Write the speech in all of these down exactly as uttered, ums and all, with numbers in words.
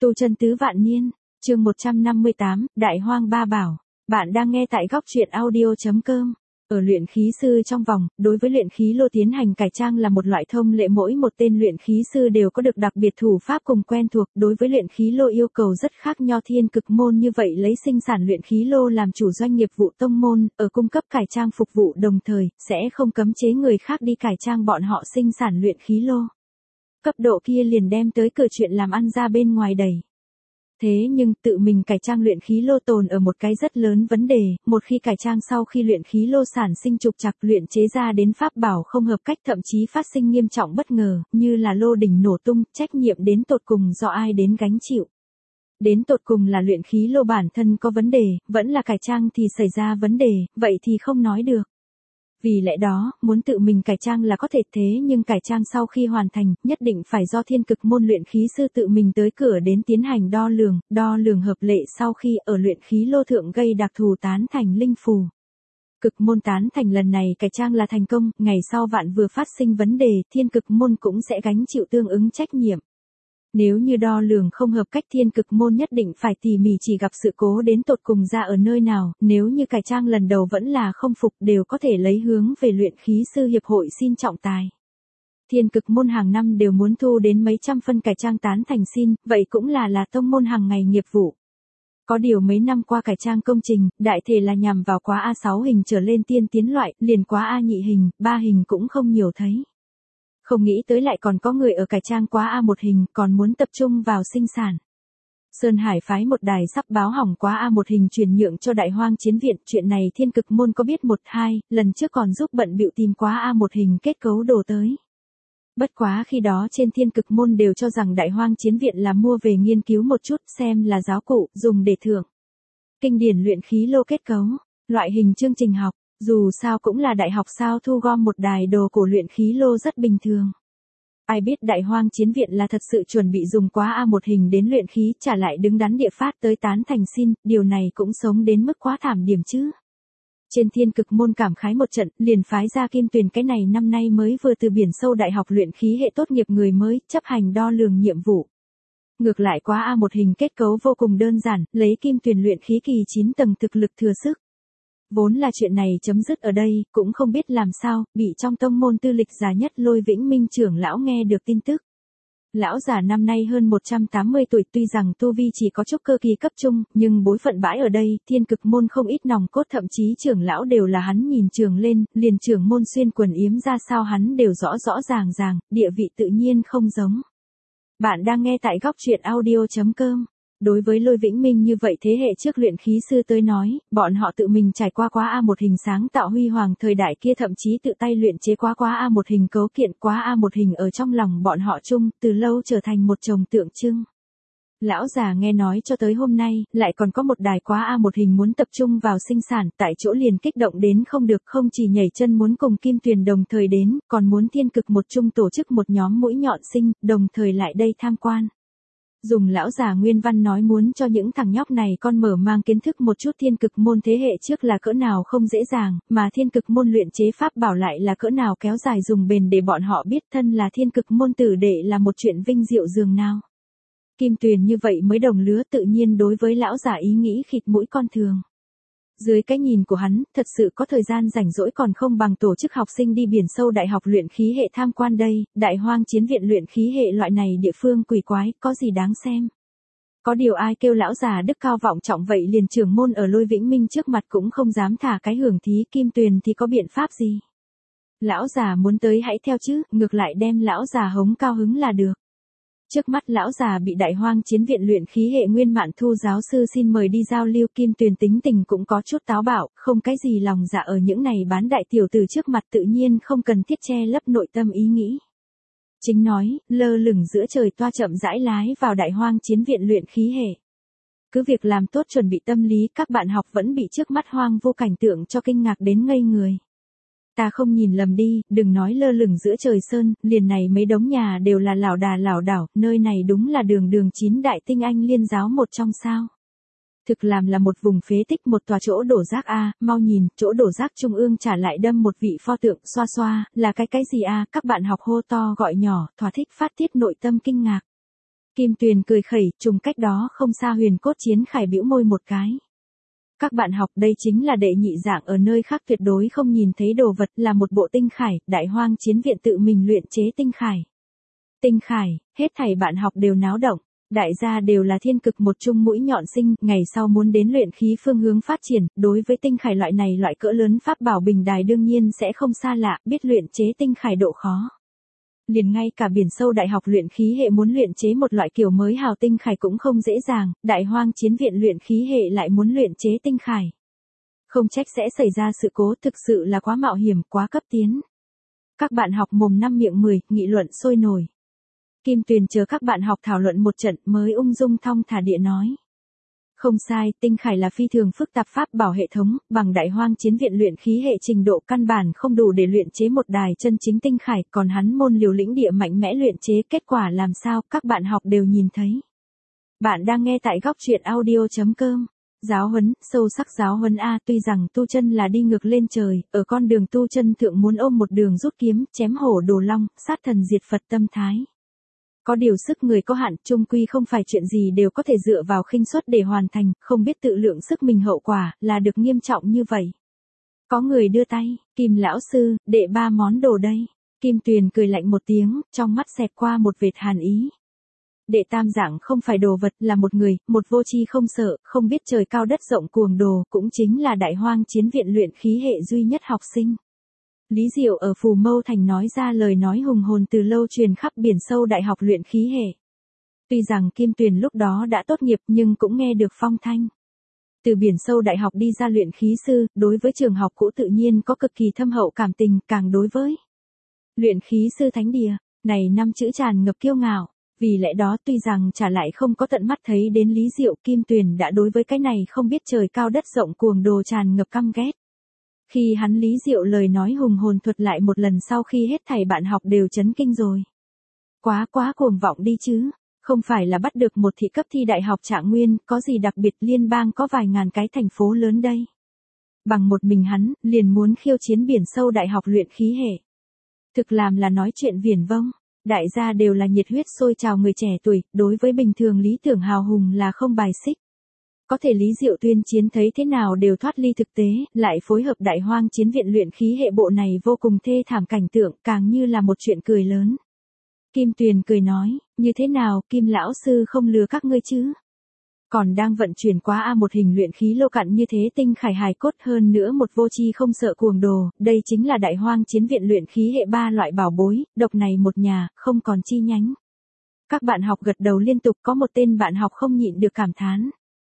Tu chân tứ vạn niên, chương một trăm năm mươi tám, Đại Hoang Ba Bảo. Bạn đang nghe tại góc truyện audio.com. Ở luyện khí sư trong vòng, đối với luyện khí lô tiến hành cải trang là một loại thông lệ, mỗi một tên luyện khí sư đều có được đặc biệt thủ pháp cùng quen thuộc. Đối với luyện khí lô yêu cầu rất khác, Nho Thiên Cực Môn như vậy lấy sinh sản luyện khí lô làm chủ doanh nghiệp vụ tông môn, ở cung cấp cải trang phục vụ đồng thời, sẽ không cấm chế người khác đi cải trang bọn họ sinh sản luyện khí lô. Cấp độ kia liền đem tới cửa chuyện làm ăn ra bên ngoài đẩy. Thế nhưng tự mình cải trang luyện khí lô tồn ở một cái rất lớn vấn đề, một khi cải trang sau khi luyện khí lô sản sinh trục trặc, luyện chế ra đến pháp bảo không hợp cách, thậm chí phát sinh nghiêm trọng bất ngờ, như là lô đỉnh nổ tung, trách nhiệm đến tột cùng do ai đến gánh chịu. Đến tột cùng là luyện khí lô bản thân có vấn đề, vẫn là cải trang thì xảy ra vấn đề, vậy thì không nói được. Vì lẽ đó, muốn tự mình cải trang là có thể, thế nhưng cải trang sau khi hoàn thành, nhất định phải do Thiên Cực Môn luyện khí sư tự mình tới cửa đến tiến hành đo lường, đo lường hợp lệ sau khi ở luyện khí lô thượng gây đặc thù tán thành linh phù. Cực Môn tán thành lần này cải trang là thành công, ngày sau vạn vừa phát sinh vấn đề, Thiên Cực Môn cũng sẽ gánh chịu tương ứng trách nhiệm. Nếu như đo lường không hợp cách, Thiên Cực Môn nhất định phải tỉ mỉ chỉ gặp sự cố đến tột cùng ra ở nơi nào, nếu như cải trang lần đầu vẫn là không phục đều có thể lấy hướng về luyện khí sư hiệp hội xin trọng tài. Thiên Cực Môn hàng năm đều muốn thu đến mấy trăm phân cải trang tán thành xin, vậy cũng là là tông môn hàng ngày nghiệp vụ. Có điều mấy năm qua cải trang công trình, đại thể là nhằm vào quá A sáu hình trở lên tiên tiến loại, liền quá A nhị hình, ba hình cũng không nhiều thấy. Không nghĩ tới lại còn có người ở cải trang quá A một hình, còn muốn tập trung vào sinh sản. Sơn Hải phái một đài sắp báo hỏng quá A một hình chuyển nhượng cho Đại Hoang Chiến Viện, chuyện này Thiên Cực Môn có biết một hai, lần trước còn giúp bận bịu tìm quá A một hình kết cấu đồ tới. Bất quá khi đó trên Thiên Cực Môn đều cho rằng Đại Hoang Chiến Viện là mua về nghiên cứu một chút, xem là giáo cụ, dùng để thưởng. Kinh điển luyện khí lô kết cấu, loại hình chương trình học. Dù sao cũng là đại học sao, thu gom một đài đồ cổ luyện khí lô rất bình thường. Ai biết Đại Hoang Chiến Viện là thật sự chuẩn bị dùng quá A một hình đến luyện khí, trả lại đứng đắn địa phát tới tán thành xin, điều này cũng sống đến mức quá thảm điểm chứ. Trên Thiên Cực Môn cảm khái một trận, liền phái ra Kim Tuyền cái này năm nay mới vừa từ biển sâu đại học luyện khí hệ tốt nghiệp người mới, chấp hành đo lường nhiệm vụ. Ngược lại quá A một hình kết cấu vô cùng đơn giản, lấy Kim Tuyền luyện khí kỳ chín tầng thực lực thừa sức. Vốn là chuyện này chấm dứt ở đây, cũng không biết làm sao, bị trong tông môn tư lịch già nhất Lôi Vĩnh Minh trưởng lão nghe được tin tức. Lão già năm nay hơn một trăm tám mươi tuổi, tuy rằng tu vi chỉ có chút cơ kỳ cấp trung, nhưng bối phận bãi ở đây, Thiên Cực Môn không ít nòng cốt, thậm chí trưởng lão đều là hắn nhìn trường lên, liền trưởng môn xuyên quần yếm ra sao hắn đều rõ rõ ràng ràng, địa vị tự nhiên không giống. Bạn đang nghe tại góc truyện audio.com. Đối với Lôi Vĩnh Minh như vậy thế hệ trước luyện khí sư tới nói, bọn họ tự mình trải qua quá A một hình sáng tạo huy hoàng thời đại kia, thậm chí tự tay luyện chế quá quá A một hình cấu kiện, quá A một hình ở trong lòng bọn họ chung, từ lâu trở thành một chồng tượng trưng. Lão già nghe nói cho tới hôm nay, lại còn có một đài quá A một hình muốn tập trung vào sinh sản, tại chỗ liền kích động đến không được, không chỉ nhảy chân muốn cùng Kim Tuyền đồng thời đến, còn muốn Thiên Cực một chung tổ chức một nhóm mũi nhọn sinh, đồng thời lại đây tham quan. Dùng lão già nguyên văn nói muốn cho những thằng nhóc này con mở mang kiến thức một chút Thiên Cực Môn thế hệ trước là cỡ nào không dễ dàng, mà Thiên Cực Môn luyện chế pháp bảo lại là cỡ nào kéo dài dùng bền, để bọn họ biết thân là Thiên Cực Môn tử đệ là một chuyện vinh diệu dường nào. Kim Tuyền như vậy mới đồng lứa, tự nhiên đối với lão già ý nghĩ khịt mũi con thường. Dưới cái nhìn của hắn, thật sự có thời gian rảnh rỗi còn không bằng tổ chức học sinh đi biển sâu đại học luyện khí hệ tham quan đây, Đại Hoang Chiến Viện luyện khí hệ loại này địa phương quỷ quái, có gì đáng xem. Có điều ai kêu lão già đức cao vọng trọng vậy, liền trưởng môn ở Lôi Vĩnh Minh trước mặt cũng không dám thả cái hưởng thí, Kim Tuyền thì có biện pháp gì. Lão già muốn tới hãy theo chứ, ngược lại đem lão già hống cao hứng là được. Trước mắt lão già bị Đại Hoang Chiến Viện luyện khí hệ Nguyên Mạn Thu giáo sư xin mời đi giao lưu, Kim Tuyền tính tình cũng có chút táo bạo, không cái gì lòng dạ ở những này bán đại tiểu tử trước mặt, tự nhiên không cần thiết che lấp nội tâm ý nghĩ. Chính nói, lơ lửng giữa trời toa chậm rãi lái vào Đại Hoang Chiến Viện luyện khí hệ. Cứ việc làm tốt chuẩn bị tâm lý, các bạn học vẫn bị trước mắt hoang vô cảnh tượng cho kinh ngạc đến ngây người. Ta không nhìn lầm đi, đừng nói lơ lửng giữa trời sơn, liền này mấy đống nhà đều là lảo đà lảo đảo, nơi này đúng là đường đường chín đại tinh anh liên giáo một trong sao. Thực làm là một vùng phế tích, một tòa chỗ đổ rác a, mau nhìn, chỗ đổ rác trung ương trả lại đâm một vị pho tượng, xoa xoa, là cái cái gì a, các bạn học hô to gọi nhỏ, thỏa thích phát tiết nội tâm kinh ngạc. Kim Tuyền cười khẩy, trùng cách đó không xa Huyền Cốt Chiến Khải bĩu môi một cái. Các bạn học, đây chính là đệ nhị dạng ở nơi khác tuyệt đối không nhìn thấy đồ vật, là một bộ tinh khải, Đại Hoang Chiến Viện tự mình luyện chế tinh khải. Tinh khải, hết thảy bạn học đều náo động, đại gia đều là thiên cực một chung mũi nhọn sinh, ngày sau muốn đến luyện khí phương hướng phát triển, đối với tinh khải loại này loại cỡ lớn pháp bảo bình đài đương nhiên sẽ không xa lạ, biết luyện chế tinh khải độ khó. Liền ngay cả biển sâu đại học luyện khí hệ muốn luyện chế một loại kiểu mới hào tinh khải cũng không dễ dàng, Đại Hoang Chiến Viện luyện khí hệ lại muốn luyện chế tinh khải. Không trách sẽ xảy ra sự cố, thực sự là quá mạo hiểm, quá cấp tiến. Các bạn học mồm năm miệng mười, nghị luận sôi nổi. Kim Tuyền chờ các bạn học thảo luận một trận mới ung dung thong thả địa nói. Không sai, tinh khải là phi thường phức tạp pháp bảo hệ thống, bằng Đại Hoang Chiến Viện luyện khí hệ trình độ căn bản không đủ để luyện chế một đài chân chính tinh khải, còn hắn môn liều lĩnh địa mạnh mẽ luyện chế, kết quả làm sao, các bạn học đều nhìn thấy. Bạn đang nghe tại góc truyện audio chấm com. Giáo huấn, sâu sắc giáo huấn A, tuy rằng tu chân là đi ngược lên trời, ở con đường tu chân thượng muốn ôm một đường rút kiếm, chém hổ đồ long, sát thần diệt Phật tâm thái. Có điều sức người có hạn, chung quy không phải chuyện gì đều có thể dựa vào khinh suất để hoàn thành, không biết tự lượng sức mình hậu quả, là được nghiêm trọng như vậy. Có người đưa tay, Kim lão sư, đệ ba món đồ đây. Kim Tuyền cười lạnh một tiếng, trong mắt xẹt qua một vệt hàn ý. Đệ tam dạng không phải đồ vật, là một người, một vô tri không sợ, không biết trời cao đất rộng cuồng đồ, cũng chính là Đại Hoang Chiến Viện luyện khí hệ duy nhất học sinh. Lý Diệu ở Phù Mâu Thành nói ra lời nói hùng hồn từ lâu truyền khắp biển sâu đại học luyện khí hệ. Tuy rằng Kim Tuyền lúc đó đã tốt nghiệp nhưng cũng nghe được phong thanh. Từ biển sâu đại học đi ra luyện khí sư, đối với trường học cũ tự nhiên có cực kỳ thâm hậu cảm tình, càng đối với luyện khí sư thánh địa, này năm chữ tràn ngập kiêu ngạo. Vì lẽ đó tuy rằng trả lại không có tận mắt thấy đến Lý Diệu, Kim Tuyền đã đối với cái này không biết trời cao đất rộng cuồng đồ tràn ngập căm ghét. Khi hắn Lý Diệu lời nói hùng hồn thuật lại một lần sau khi hết thảy bạn học đều chấn kinh rồi. Quá quá cuồng vọng đi chứ, không phải là bắt được một thị cấp thi đại học Trạng Nguyên, có gì đặc biệt, liên bang có vài ngàn cái thành phố lớn đây. Bằng một mình hắn, liền muốn khiêu chiến biển sâu đại học luyện khí hệ. Thực làm là nói chuyện viển vông, đại gia đều là nhiệt huyết sôi trào người trẻ tuổi, đối với bình thường lý tưởng hào hùng là không bài xích. Có thể Lý Diệu tuyên chiến thấy thế nào đều thoát ly thực tế, lại phối hợp Đại Hoang Chiến Viện luyện khí hệ bộ này vô cùng thê thảm cảnh tượng, càng như là một chuyện cười lớn. Kim Tuyền cười nói, như thế nào, Kim lão sư không lừa các ngươi chứ? Còn đang vận chuyển quá a một hình luyện khí lô cặn như thế tinh khải hài cốt, hơn nữa một vô tri không sợ cuồng đồ, đây chính là Đại Hoang Chiến Viện luyện khí hệ ba loại bảo bối, độc này một nhà, không còn chi nhánh. Các bạn học gật đầu liên tục, có một tên bạn học không nhịn được cảm thán.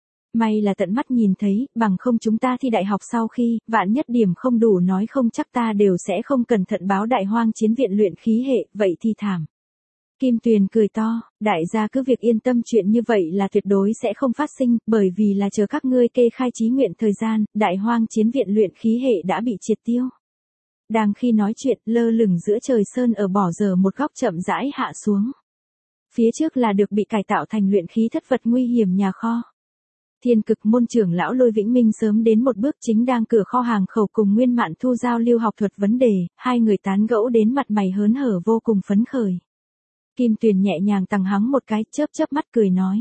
May là tận mắt nhìn thấy, bằng không chúng ta thi đại học sau khi, vạn nhất điểm không đủ nói không chắc ta đều sẽ không cẩn thận báo Đại Hoang Chiến Viện luyện khí hệ, vậy thì thảm. Kim Tuyền cười to, đại gia cứ việc yên tâm, chuyện như vậy là tuyệt đối sẽ không phát sinh, bởi vì là chờ các ngươi kê khai chí nguyện thời gian, Đại Hoang Chiến Viện luyện khí hệ đã bị triệt tiêu. Đang khi nói chuyện, lơ lửng giữa trời sơn ở bỏ giờ một góc chậm rãi hạ xuống. Phía trước là được bị cải tạo thành luyện khí thất vật nguy hiểm nhà kho. Thiên cực môn trưởng lão Lôi Vĩnh Minh sớm đến một bước, chính đang cửa kho hàng khẩu cùng Nguyên Mạn Thu giao lưu học thuật vấn đề, hai người tán gẫu đến mặt mày hớn hở vô cùng phấn khởi. Kim Tuyền nhẹ nhàng tằng hắng một cái, chớp chớp mắt cười nói.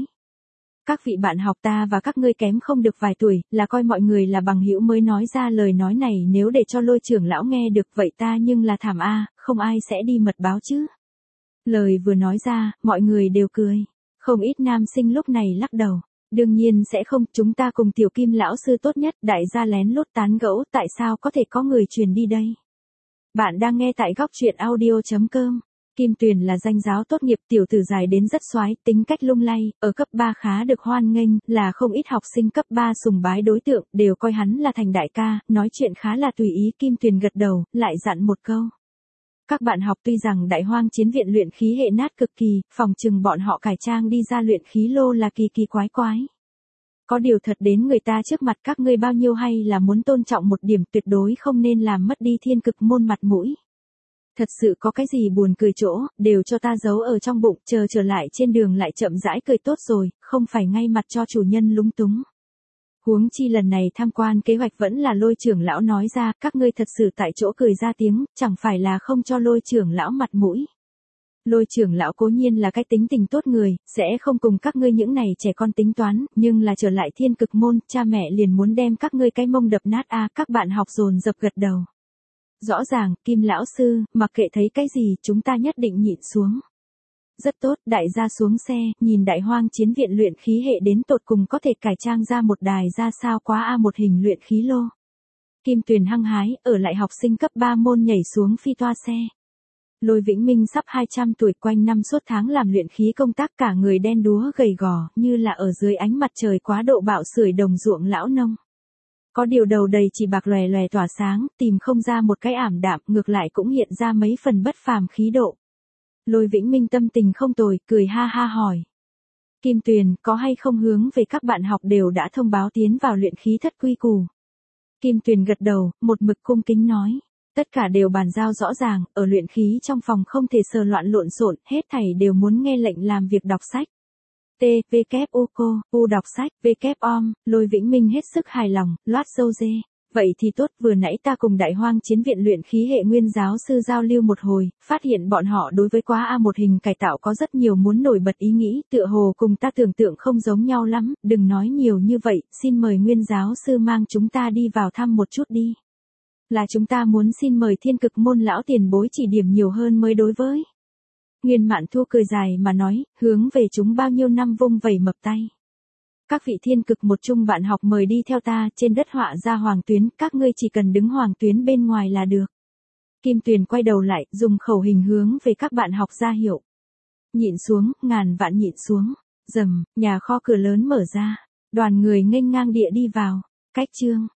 Các vị bạn học, ta và các ngươi kém không được vài tuổi, là coi mọi người là bằng hữu mới nói ra lời nói này, nếu để cho Lôi trưởng lão nghe được vậy ta nhưng là thảm a, không ai sẽ đi mật báo chứ. Lời vừa nói ra, mọi người đều cười, không ít nam sinh lúc này lắc đầu. Đương nhiên sẽ không, chúng ta cùng Tiểu Kim lão sư tốt nhất, đại gia lén lút tán gẫu, tại sao có thể có người truyền đi đây. Bạn đang nghe tại góc truyện audio chấm com. Kim Tuyền là danh giáo tốt nghiệp, tiểu tử dài đến rất soái, tính cách lung lay, ở cấp ba khá được hoan nghênh, là không ít học sinh cấp ba sùng bái đối tượng, đều coi hắn là thành đại ca, nói chuyện khá là tùy ý. Kim Tuyền gật đầu, lại dặn một câu. Các bạn học, tuy rằng Đại Hoang Chiến Viện luyện khí hệ nát cực kỳ, phòng chừng bọn họ cải trang đi ra luyện khí lô là kỳ kỳ quái quái. Có điều thật đến người ta trước mặt các ngươi bao nhiêu hay là muốn tôn trọng một điểm, tuyệt đối không nên làm mất đi thiên cực môn mặt mũi. Thật sự có cái gì buồn cười chỗ, đều cho ta giấu ở trong bụng, chờ trở lại trên đường lại chậm rãi cười tốt rồi, không phải ngay mặt cho chủ nhân lúng túng. Huống chi lần này tham quan kế hoạch vẫn là Lôi trưởng lão nói ra, các ngươi thật sự tại chỗ cười ra tiếng, chẳng phải là không cho Lôi trưởng lão mặt mũi. Lôi trưởng lão cố nhiên là cái tính tình tốt người, sẽ không cùng các ngươi những này trẻ con tính toán, nhưng là trở lại thiên cực môn, cha mẹ liền muốn đem các ngươi cái mông đập nát a. Các bạn học dồn dập gật đầu. Rõ ràng, Kim lão sư, mặc kệ thấy cái gì, chúng ta nhất định nhịn xuống. Rất tốt, đại gia xuống xe, nhìn đại hoang chiến viện luyện khí hệ đến tột cùng có thể cải trang ra một đài ra sao quá a một hình luyện khí lô. Kim Tuyền hăng hái, ở lại học sinh cấp ba môn nhảy xuống phi toa xe. Lôi Vĩnh Minh sắp hai trăm tuổi, quanh năm suốt tháng làm luyện khí công tác, cả người đen đúa gầy gò, như là ở dưới ánh mặt trời quá độ bạo sưởi đồng ruộng lão nông. Có điều đầu đầy chỉ bạc lòe lòe tỏa sáng, tìm không ra một cái ảm đạm, ngược lại cũng hiện ra mấy phần bất phàm khí độ. Lôi Vĩnh Minh tâm tình không tồi, cười ha ha hỏi. Kim Tuyền, có hay không hướng về các bạn học đều đã thông báo tiến vào luyện khí thất quy củ? Kim Tuyền gật đầu, một mực cung kính nói. Tất cả đều bàn giao rõ ràng, ở luyện khí trong phòng không thể sờ loạn lộn xộn, hết thảy đều muốn nghe lệnh làm việc đọc sách. T, V, K, U, cô, U đọc sách, V, K, om, Lôi Vĩnh Minh hết sức hài lòng, loát dâu dê. Vậy thì tốt, vừa nãy ta cùng đại hoang chiến viện luyện khí hệ nguyên giáo sư giao lưu một hồi, phát hiện bọn họ đối với quá A một hình cải tạo có rất nhiều muốn nổi bật ý nghĩ, tựa hồ cùng ta tưởng tượng không giống nhau lắm, đừng nói nhiều như vậy, xin mời nguyên giáo sư mang chúng ta đi vào thăm một chút đi. Là chúng ta muốn xin mời thiên cực môn lão tiền bối chỉ điểm nhiều hơn mới đối với. Nguyên Mạn Thu cười dài mà nói, hướng về chúng bao nhiêu năm vung vẩy mập tay. Các vị thiên cực một chung bạn học mời đi theo ta, trên đất họa ra hoàng tuyến, các ngươi chỉ cần đứng hoàng tuyến bên ngoài là được. Kim Tuyền quay đầu lại, dùng khẩu hình hướng về các bạn học ra hiệu. Nhịn xuống, ngàn vạn nhịn xuống. Rầm, nhà kho cửa lớn mở ra. Đoàn người nghênh ngang địa đi vào. Cách chương.